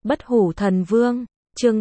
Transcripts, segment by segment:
Bất hủ thần vương, chương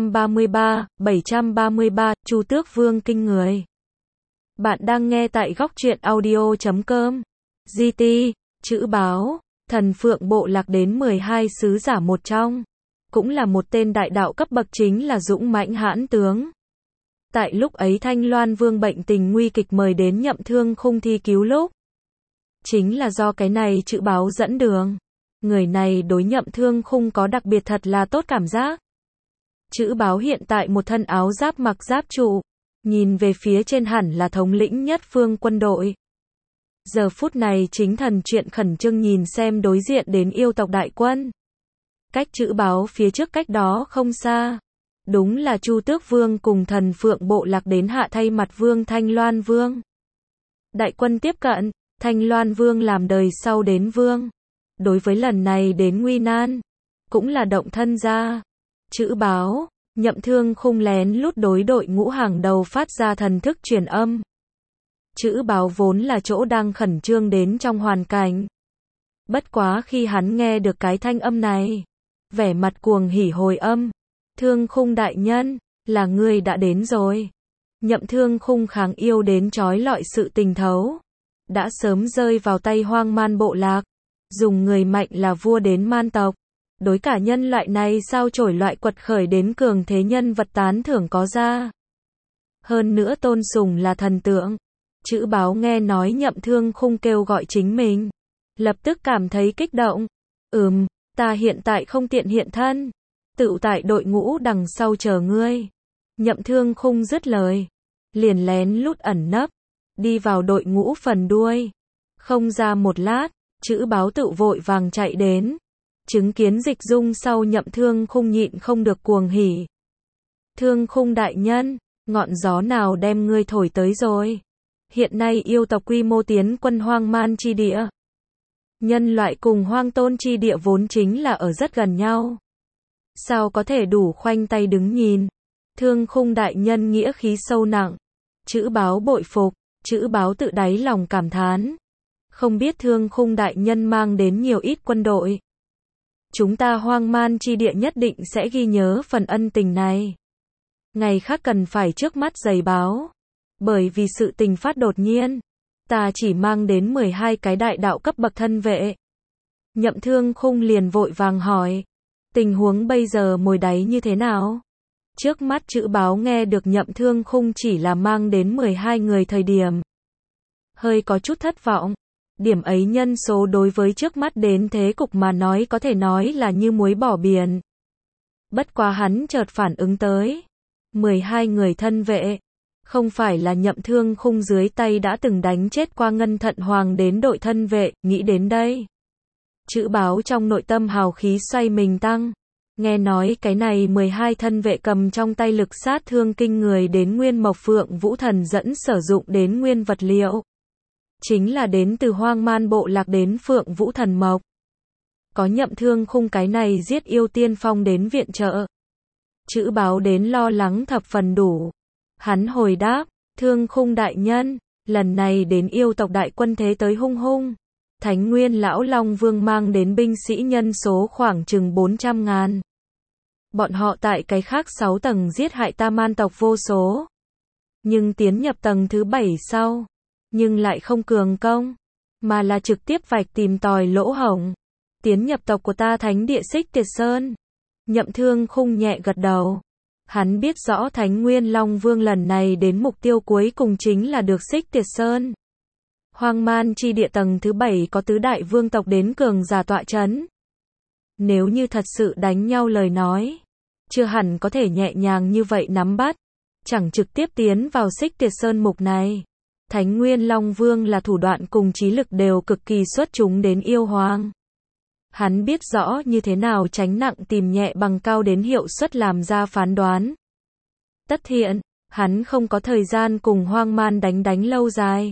733, Chu Tước Vương kinh người. Bạn đang nghe tại góc truyện audio.com. GT, chữ báo, thần phượng bộ lạc đến 12 sứ giả một trong. Cũng là một tên đại đạo cấp bậc, chính là dũng mãnh hãn tướng. Tại lúc ấy Thanh Loan Vương bệnh tình nguy kịch mời đến Nhậm Thương Khung thi cứu lúc. Chính là do cái này chữ báo dẫn đường. Người này đối Nhậm Thương Khung có đặc biệt thật là tốt cảm giác. Chữ báo hiện tại một thân áo giáp mặc giáp trụ, nhìn về phía trên hẳn là thống lĩnh nhất phương quân đội. Giờ phút này chính thần chuyện khẩn trương nhìn xem đối diện đến yêu tộc đại quân. Cách chữ báo phía trước cách đó không xa. Đúng là Chu Tước Vương cùng thần phượng bộ lạc đến hạ thay mặt Vương Thanh Loan Vương. Đại quân tiếp cận, Thanh Loan Vương làm đời sau đến Vương. Đối với lần này đến nguy nan, cũng là động thân ra. Chữ báo, Nhậm Thương Khung lén lút đối đội ngũ hàng đầu phát ra thần thức truyền âm. Chữ báo vốn là chỗ đang khẩn trương đến trong hoàn cảnh. Bất quá khi hắn nghe được cái thanh âm này, vẻ mặt cuồng hỉ hồi âm. Thương Khung đại nhân, là ngươi đã đến rồi. Nhậm Thương Khung kháng yêu đến trói lọi sự tình thấu. Đã sớm rơi vào tay hoang man bộ lạc. Dùng người mạnh là vua đến man tộc. Đối cả nhân loại này sao trổi loại quật khởi đến cường thế nhân vật tán thưởng có ra. Hơn nữa tôn sùng là thần tượng. Chữ báo nghe nói Nhậm Thương Khung kêu gọi chính mình. Lập tức cảm thấy kích động. Ta hiện tại không tiện hiện thân. Tựu tại đội ngũ đằng sau chờ ngươi. Nhậm Thương Khung dứt lời. Liền lén lút ẩn nấp. Đi vào đội ngũ phần đuôi. Không ra một lát. Chữ báo tự vội vàng chạy đến. Chứng kiến dịch dung sau Nhậm Thương Khung nhịn không được cuồng hỉ. Thương Khung đại nhân, ngọn gió nào đem ngươi thổi tới rồi? Hiện nay yêu tộc quy mô tiến quân hoang man chi địa. Nhân loại cùng hoang tôn chi địa vốn chính là ở rất gần nhau. Sao có thể đủ khoanh tay đứng nhìn? Thương Khung đại nhân nghĩa khí sâu nặng. Chữ báo bội phục, chữ báo tự đáy lòng cảm thán. Không biết Thương Khung đại nhân mang đến nhiều ít quân đội. Chúng ta hoang man chi địa nhất định sẽ ghi nhớ phần ân tình này. Ngày khác cần phải trước mắt giày báo. Bởi vì sự tình phát đột nhiên. Ta chỉ mang đến 12 cái đại đạo cấp bậc thân vệ. Nhậm Thương Khung liền vội vàng hỏi. Tình huống bây giờ mồi đáy như thế nào? Trước mắt chữ báo nghe được Nhậm Thương Khung chỉ là mang đến 12 người thời điểm. Hơi có chút thất vọng. Điểm ấy nhân số đối với trước mắt đến thế cục mà nói có thể nói là như muối bỏ biển. Bất quá hắn chợt phản ứng tới. 12 người thân vệ. Không phải là Nhậm Thương Khung dưới tay đã từng đánh chết qua Ngân Thận Hoàng đến đội thân vệ, nghĩ đến đây. Chữ báo trong nội tâm hào khí xoay mình tăng. Nghe nói cái này 12 thân vệ cầm trong tay lực sát thương kinh người đến Nguyên Mộc Phượng Vũ Thần dẫn sử dụng đến nguyên vật liệu. Chính là đến từ hoang man bộ lạc đến Phượng Vũ Thần Mộc. Có Nhậm Thương Khung cái này giết yêu tiên phong đến viện trợ. Chữ báo đến lo lắng thập phần đủ. Hắn hồi đáp, Thương Khung đại nhân, lần này đến yêu tộc đại quân thế tới hung hung. Thánh Nguyên Lão Long Vương mang đến binh sĩ nhân số khoảng chừng 400.000. Bọn họ tại cái khác 6 tầng giết hại ta man tộc vô số. Nhưng tiến nhập tầng thứ 7 sau. Nhưng lại không cường công. Mà là trực tiếp vạch tìm tòi lỗ hổng. Tiến nhập tộc của ta Thánh Địa Xích Tiệt Sơn. Nhậm Thương Khung nhẹ gật đầu. Hắn biết rõ Thánh Nguyên Long Vương lần này đến mục tiêu cuối cùng chính là được Xích Tiệt Sơn. Hoang man chi địa tầng thứ 7 có tứ đại vương tộc đến cường giả tọa chấn. Nếu như thật sự đánh nhau lời nói, chưa hẳn có thể nhẹ nhàng như vậy nắm bắt. Chẳng trực tiếp tiến vào Xích Tiệt Sơn mục này. Thánh Nguyên Long Vương là thủ đoạn cùng trí lực đều cực kỳ xuất chúng đến yêu hoàng. Hắn biết rõ như thế nào tránh nặng tìm nhẹ bằng cao đến hiệu suất làm ra phán đoán. Tất thiện, hắn không có thời gian cùng hoang man đánh lâu dài.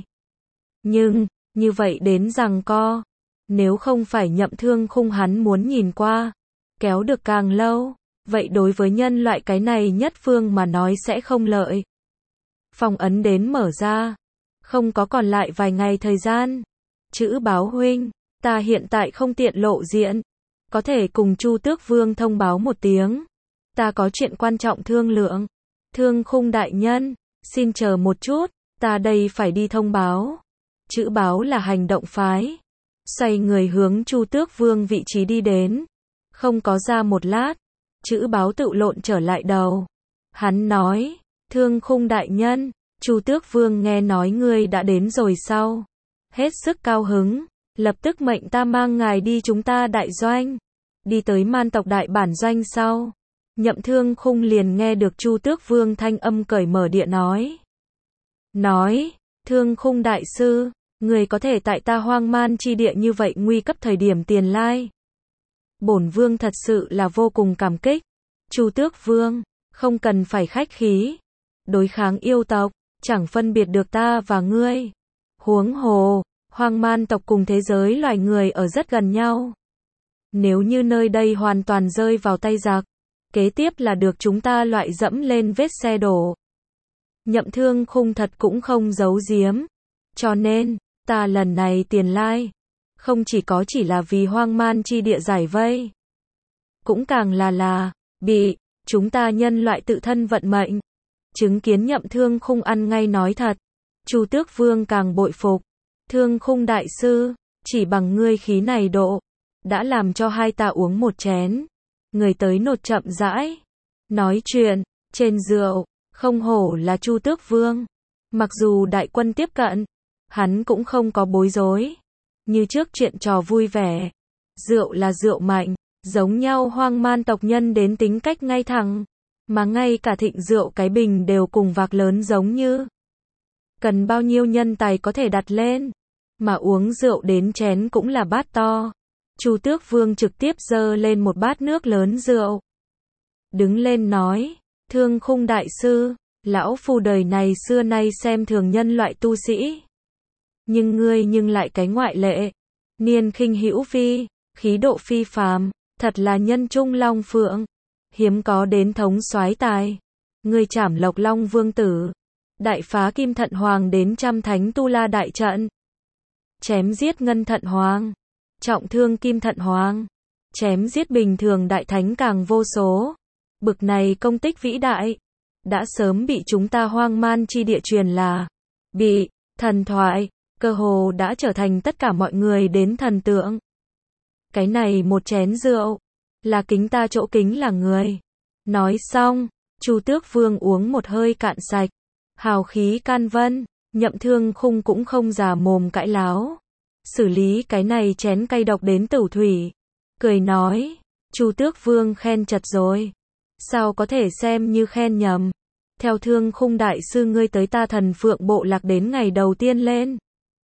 Nhưng, như vậy đến giằng co. Nếu không phải Nhậm Thương Khung hắn muốn nhìn qua. Kéo được càng lâu. Vậy đối với nhân loại cái này nhất phương mà nói sẽ không lợi. Phong ấn đến mở ra. Không có còn lại vài ngày thời gian. Chữ báo huynh, ta hiện tại không tiện lộ diện. có thể cùng Chu Tước Vương thông báo một tiếng. Ta có chuyện quan trọng thương lượng. Thương Khung đại nhân, xin chờ một chút, ta đây phải đi thông báo. Chữ báo là hành động phái. Xoay người hướng Chu Tước Vương vị trí đi đến. Không có ra một lát, chữ báo tự lộn trở lại đầu. Hắn nói, Thương Khung đại nhân, Chu Tước Vương nghe nói ngươi đã đến rồi sao? Hết sức cao hứng, lập tức mệnh ta mang ngài đi chúng ta đại doanh. Đi tới Man tộc đại bản doanh sau. Nhậm Thương Khung liền nghe được Chu Tước Vương thanh âm cởi mở địa nói. Thương Khung đại sư, người có thể tại ta hoang man chi địa như vậy nguy cấp thời điểm tiền lai. Bổn Vương thật sự là vô cùng cảm kích. Chu Tước Vương, không cần phải khách khí. Đối kháng yêu tộc, chẳng phân biệt được ta và ngươi. Huống hồ, hoang man tộc cùng thế giới loài người ở rất gần nhau. Nếu như nơi đây hoàn toàn rơi vào tay giặc, kế tiếp là được chúng ta loại dẫm lên vết xe đổ. Nhậm Thương Khung thật cũng không giấu giếm. Cho nên, ta lần này tiền lai, không chỉ là vì hoang man chi địa giải vây. Cũng càng là, bị, chúng ta nhân loại tự thân vận mệnh. Chứng kiến Nhậm Thương Khung ăn ngay nói thật. Chu Tước Vương càng bội phục. Thương Khung đại sư, chỉ bằng ngươi khí này độ, đã làm cho hai ta uống một chén. Người tới nột chậm rãi. Nói chuyện, trên rượu, không hổ là Chu Tước Vương. Mặc dù đại quân tiếp cận, hắn cũng không có bối rối. Như trước chuyện trò vui vẻ. Rượu là rượu mạnh, giống nhau hoang man tộc nhân đến tính cách ngay thẳng. Mà ngay cả thịnh rượu cái bình đều cùng vạc lớn giống như. Cần bao nhiêu nhân tài có thể đặt lên. Mà uống rượu đến chén cũng là bát to. Chu Tước Vương trực tiếp giơ lên một bát nước lớn rượu. Đứng lên nói, Thương Khung đại sư, lão phu đời này xưa nay xem thường nhân loại tu sĩ. Nhưng ngươi lại cái ngoại lệ. Niên khinh hữu vi, khí độ phi phàm, thật là nhân trung long phượng. Hiếm có đến thống soái tài. Ngươi trảm Lộc Long Vương tử. Đại phá Kim Thận Hoàng đến trăm thánh tu la đại trận. Chém giết Ngân Thận Hoàng. Trọng thương Kim Thận Hoàng. Chém giết bình thường đại thánh càng vô số. Bực này công tích vĩ đại. Đã sớm bị chúng ta hoang man chi địa truyền là. Bị, thần thoại. Cơ hồ đã trở thành tất cả mọi người đến thần tượng. Cái này một chén rượu. Là kính ta chỗ kính là người. Nói xong, Chu Tước Vương uống một hơi cạn sạch. Hào khí can vân, Nhậm Thương Khung cũng không già mồm cãi láo. Xử lý cái này chén cay độc đến tử thủy. Cười nói, Chu Tước Vương khen chật rồi. Sao có thể xem như khen nhầm. Theo Thương Khung đại sư ngươi tới ta Thần Phượng bộ lạc đến ngày đầu tiên lên.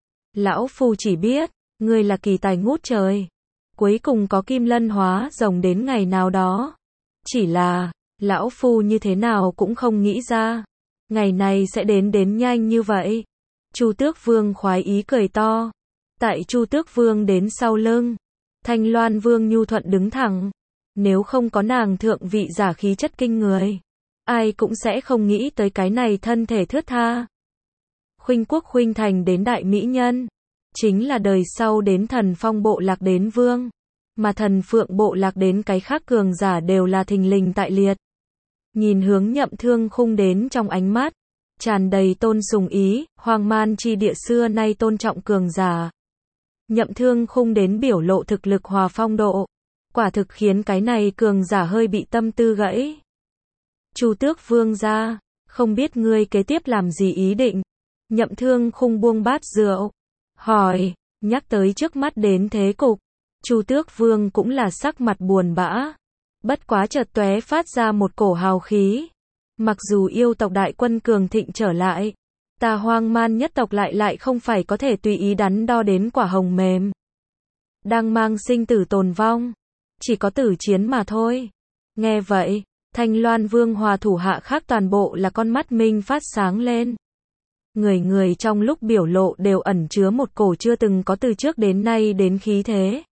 Lão phu chỉ biết, ngươi là kỳ tài ngút trời. Cuối cùng có Kim Lân hóa rồng đến ngày nào đó. Chỉ là, lão phu như thế nào cũng không nghĩ ra. Ngày này sẽ đến nhanh như vậy. Chu Tước Vương khoái ý cười to. Tại Chu Tước Vương đến sau lưng. Thanh Loan Vương nhu thuận đứng thẳng. Nếu không có nàng thượng vị giả khí chất kinh người. Ai cũng sẽ không nghĩ tới cái này thân thể thướt tha. Khuynh Quốc Khuynh Thành đến đại mỹ nhân. Chính là đời sau đến Thần Phong bộ lạc đến vương. Mà Thần Phượng bộ lạc đến cái khác cường giả đều là thình lình tại liệt. Nhìn hướng Nhậm Thương Khung đến trong ánh mắt. Tràn đầy tôn sùng ý, hoang man chi địa xưa nay tôn trọng cường giả. Nhậm Thương Khung đến biểu lộ thực lực hòa phong độ. Quả thực khiến cái này cường giả hơi bị tâm tư gãy. Chu Tước Vương ra, không biết ngươi kế tiếp làm gì ý định. Nhậm Thương Khung buông bát rượu. Hỏi, nhắc tới trước mắt đến thế cục. Chu Tước Vương cũng là sắc mặt buồn bã. Bất quá chợt tóe phát ra một cổ hào khí. Mặc dù yêu tộc đại quân cường thịnh trở lại. Ta hoang man nhất tộc lại không phải có thể tùy ý đắn đo đến quả hồng mềm. Đang mang sinh tử tồn vong. Chỉ có tử chiến mà thôi. Nghe vậy, Thanh Loan Vương hòa thủ hạ khác toàn bộ là con mắt minh phát sáng lên. Người trong lúc biểu lộ đều ẩn chứa một cổ chưa từng có từ trước đến nay đến khí thế.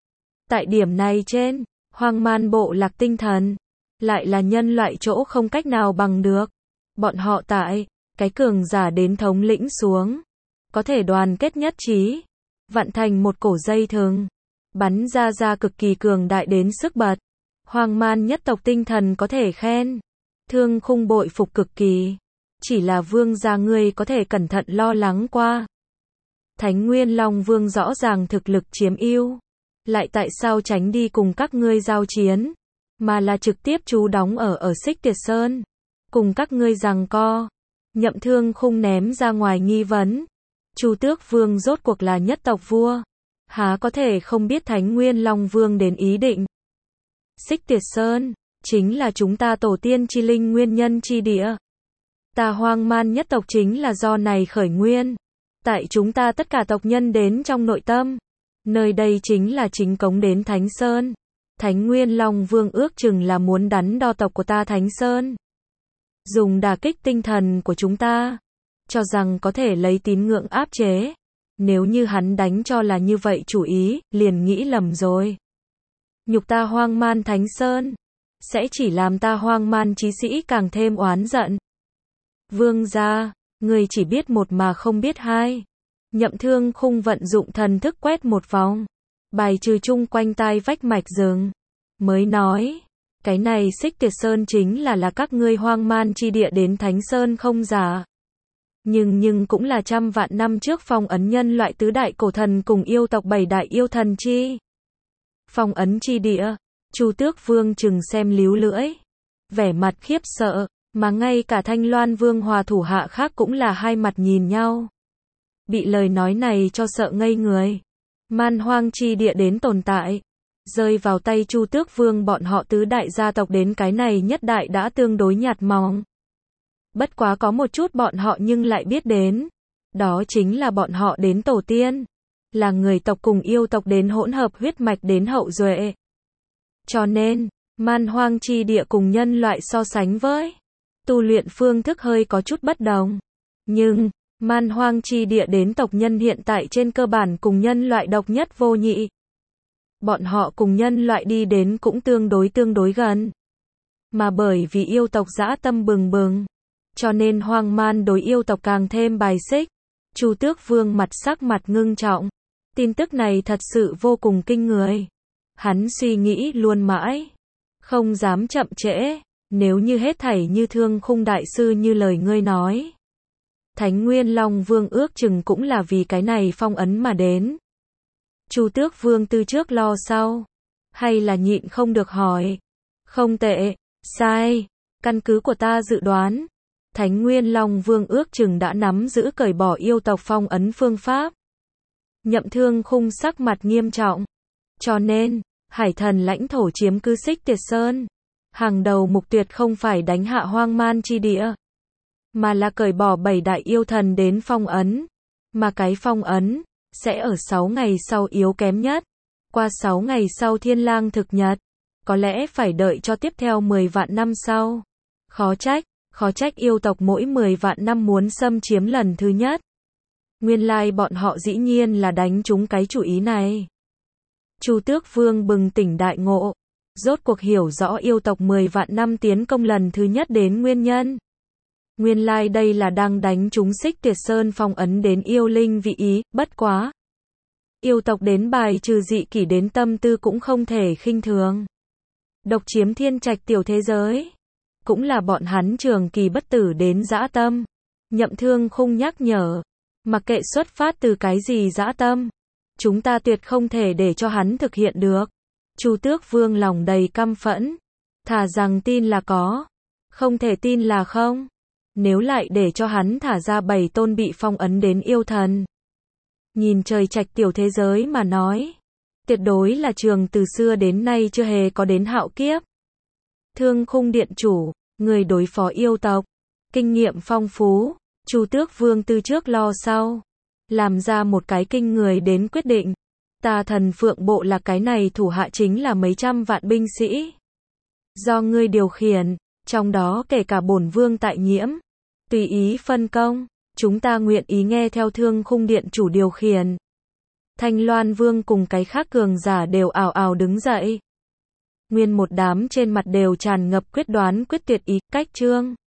Tại điểm này trên, hoang man bộ lạc tinh thần, lại là nhân loại chỗ không cách nào bằng được. Bọn họ tại, cái cường giả đến thống lĩnh xuống, có thể đoàn kết nhất trí, vặn thành một cổ dây thừng. bắn ra cực kỳ cường đại đến sức bật. Hoang Man nhất tộc tinh thần có thể khen. Thương Khung bội phục cực kỳ. Chỉ là vương gia ngươi có thể cẩn thận lo lắng qua. Thánh Nguyên Long Vương rõ ràng thực lực chiếm ưu. Lại tại sao tránh đi cùng các ngươi giao chiến, mà là trực tiếp trú đóng ở Xích Tiệt Sơn. Cùng các ngươi giằng co. Nhậm Thương Khung ném ra ngoài nghi vấn. Chu Tước Vương rốt cuộc là nhất tộc vua. Há có thể không biết Thánh Nguyên Long Vương đến ý định. Xích Tiệt Sơn, chính là chúng ta tổ tiên chi linh nguyên nhân chi địa. Ta Hoang Man nhất tộc chính là do này khởi nguyên. Tại chúng ta tất cả tộc nhân đến trong nội tâm. Nơi đây chính là chính cống đến Thánh Sơn. Thánh Nguyên Long Vương ước chừng là muốn đắn đo tộc của ta Thánh Sơn. Dùng đả kích tinh thần của chúng ta. Cho rằng có thể lấy tín ngưỡng áp chế. Nếu như hắn đánh cho là như vậy chủ ý, liền nghĩ lầm rồi. Nhục ta Hoang Man Thánh Sơn. Sẽ chỉ làm ta Hoang Man chí sĩ càng thêm oán giận. Vương gia, người chỉ biết một mà không biết hai. Nhậm Thương Khung vận dụng thần thức quét một vòng. Bài trừ chung quanh tai vách mạch rừng. Mới nói, cái này Xích Tiệt Sơn chính là các ngươi Hoang Man chi địa đến Thánh Sơn không giả. Nhưng cũng là trăm vạn năm trước phong ấn nhân loại tứ đại cổ thần cùng yêu tộc bảy đại yêu thần chi. Phong ấn chi địa, Chu Tước Vương chừng xem líu lưỡi. Vẻ mặt khiếp sợ, mà ngay cả Thanh Loan Vương hòa thủ hạ khác cũng là hai mặt nhìn nhau. Bị lời nói này cho sợ ngây người. Man Hoang chi địa đến tồn tại. Rơi vào tay Chu Tước Vương bọn họ tứ đại gia tộc đến cái này nhất đại đã tương đối nhạt mỏng. Bất quá có một chút bọn họ nhưng lại biết đến. Đó chính là bọn họ đến tổ tiên. Là người tộc cùng yêu tộc đến hỗn hợp huyết mạch đến hậu duệ. Cho nên, Man Hoang chi địa cùng nhân loại so sánh với tu luyện phương thức hơi có chút bất đồng. Nhưng, Man Hoang chi địa đến tộc nhân hiện tại trên cơ bản cùng nhân loại độc nhất vô nhị. Bọn họ cùng nhân loại đi đến cũng tương đối gần. Mà bởi vì yêu tộc dã tâm bừng bừng, cho nên Hoang Man đối yêu tộc càng thêm bài xích. Chu Tước Vương sắc mặt ngưng trọng. Tin tức này thật sự vô cùng kinh người. Hắn suy nghĩ luôn mãi. Không dám chậm trễ. Nếu như hết thảy như Thương Khung đại sư như lời ngươi nói. Thánh Nguyên Long Vương ước chừng cũng là vì cái này phong ấn mà đến. Chu Tước Vương từ trước lo sau. Hay là nhịn không được hỏi. Không tệ, sai. Căn cứ của ta dự đoán. Thánh Nguyên Long Vương ước chừng đã nắm giữ cởi bỏ yêu tộc phong ấn phương pháp. Nhậm Thương Khung sắc mặt nghiêm trọng. Cho nên, hải thần lãnh thổ chiếm cứ Xích Tiệt Sơn. Hàng đầu mục tuyệt không phải đánh hạ Hoang Man chi địa. Mà là cởi bỏ bảy đại yêu thần đến phong ấn. Mà cái phong ấn, sẽ ở 6 ngày sau yếu kém nhất. Qua 6 ngày sau Thiên Lang thực nhật. Có lẽ phải đợi cho tiếp theo 10 vạn năm sau. Khó trách yêu tộc mỗi 10 vạn năm muốn xâm chiếm lần thứ nhất. Nguyên lai bọn họ dĩ nhiên là đánh trúng cái chủ ý này. Chu Tước Vương bừng tỉnh đại ngộ. Rốt cuộc hiểu rõ yêu tộc 10 vạn năm tiến công lần thứ nhất đến nguyên nhân. Nguyên lai đây là đang đánh trúng Xích Tiệt Sơn phong ấn đến yêu linh vị ý, bất quá. Yêu tộc đến bài trừ dị kỷ đến tâm tư cũng không thể khinh thường. Độc chiếm thiên trạch tiểu thế giới. Cũng là bọn hắn trường kỳ bất tử đến dã tâm. Nhậm Thương Khung nhắc nhở. Mặc kệ xuất phát từ cái gì dã tâm. Chúng ta tuyệt không thể để cho hắn thực hiện được. Chu Tước Vương lòng đầy căm phẫn. Thà rằng tin là có. Không thể tin là không. Nếu lại để cho hắn thả ra 7 tôn bị phong ấn đến yêu thần. Nhìn trời trạch tiểu thế giới mà nói. Tuyệt đối là trường từ xưa đến nay chưa hề có đến hạo kiếp. Thương Khung điện chủ, người đối phó yêu tộc. Kinh nghiệm phong phú. Chu Tước Vương từ trước lo sau. Làm ra một cái kinh người đến quyết định. Ta Thần Phượng bộ là cái này thủ hạ chính là mấy trăm vạn binh sĩ. Do ngươi điều khiển, trong đó kể cả bổn vương tại nhiễm. Tùy ý phân công, chúng ta nguyện ý nghe theo Thương Khung điện chủ điều khiển. Thanh Loan Vương cùng cái khác cường giả đều ào ào đứng dậy. Nguyên một đám trên mặt đều tràn ngập quyết đoán quyết tuyệt ý, cách chương.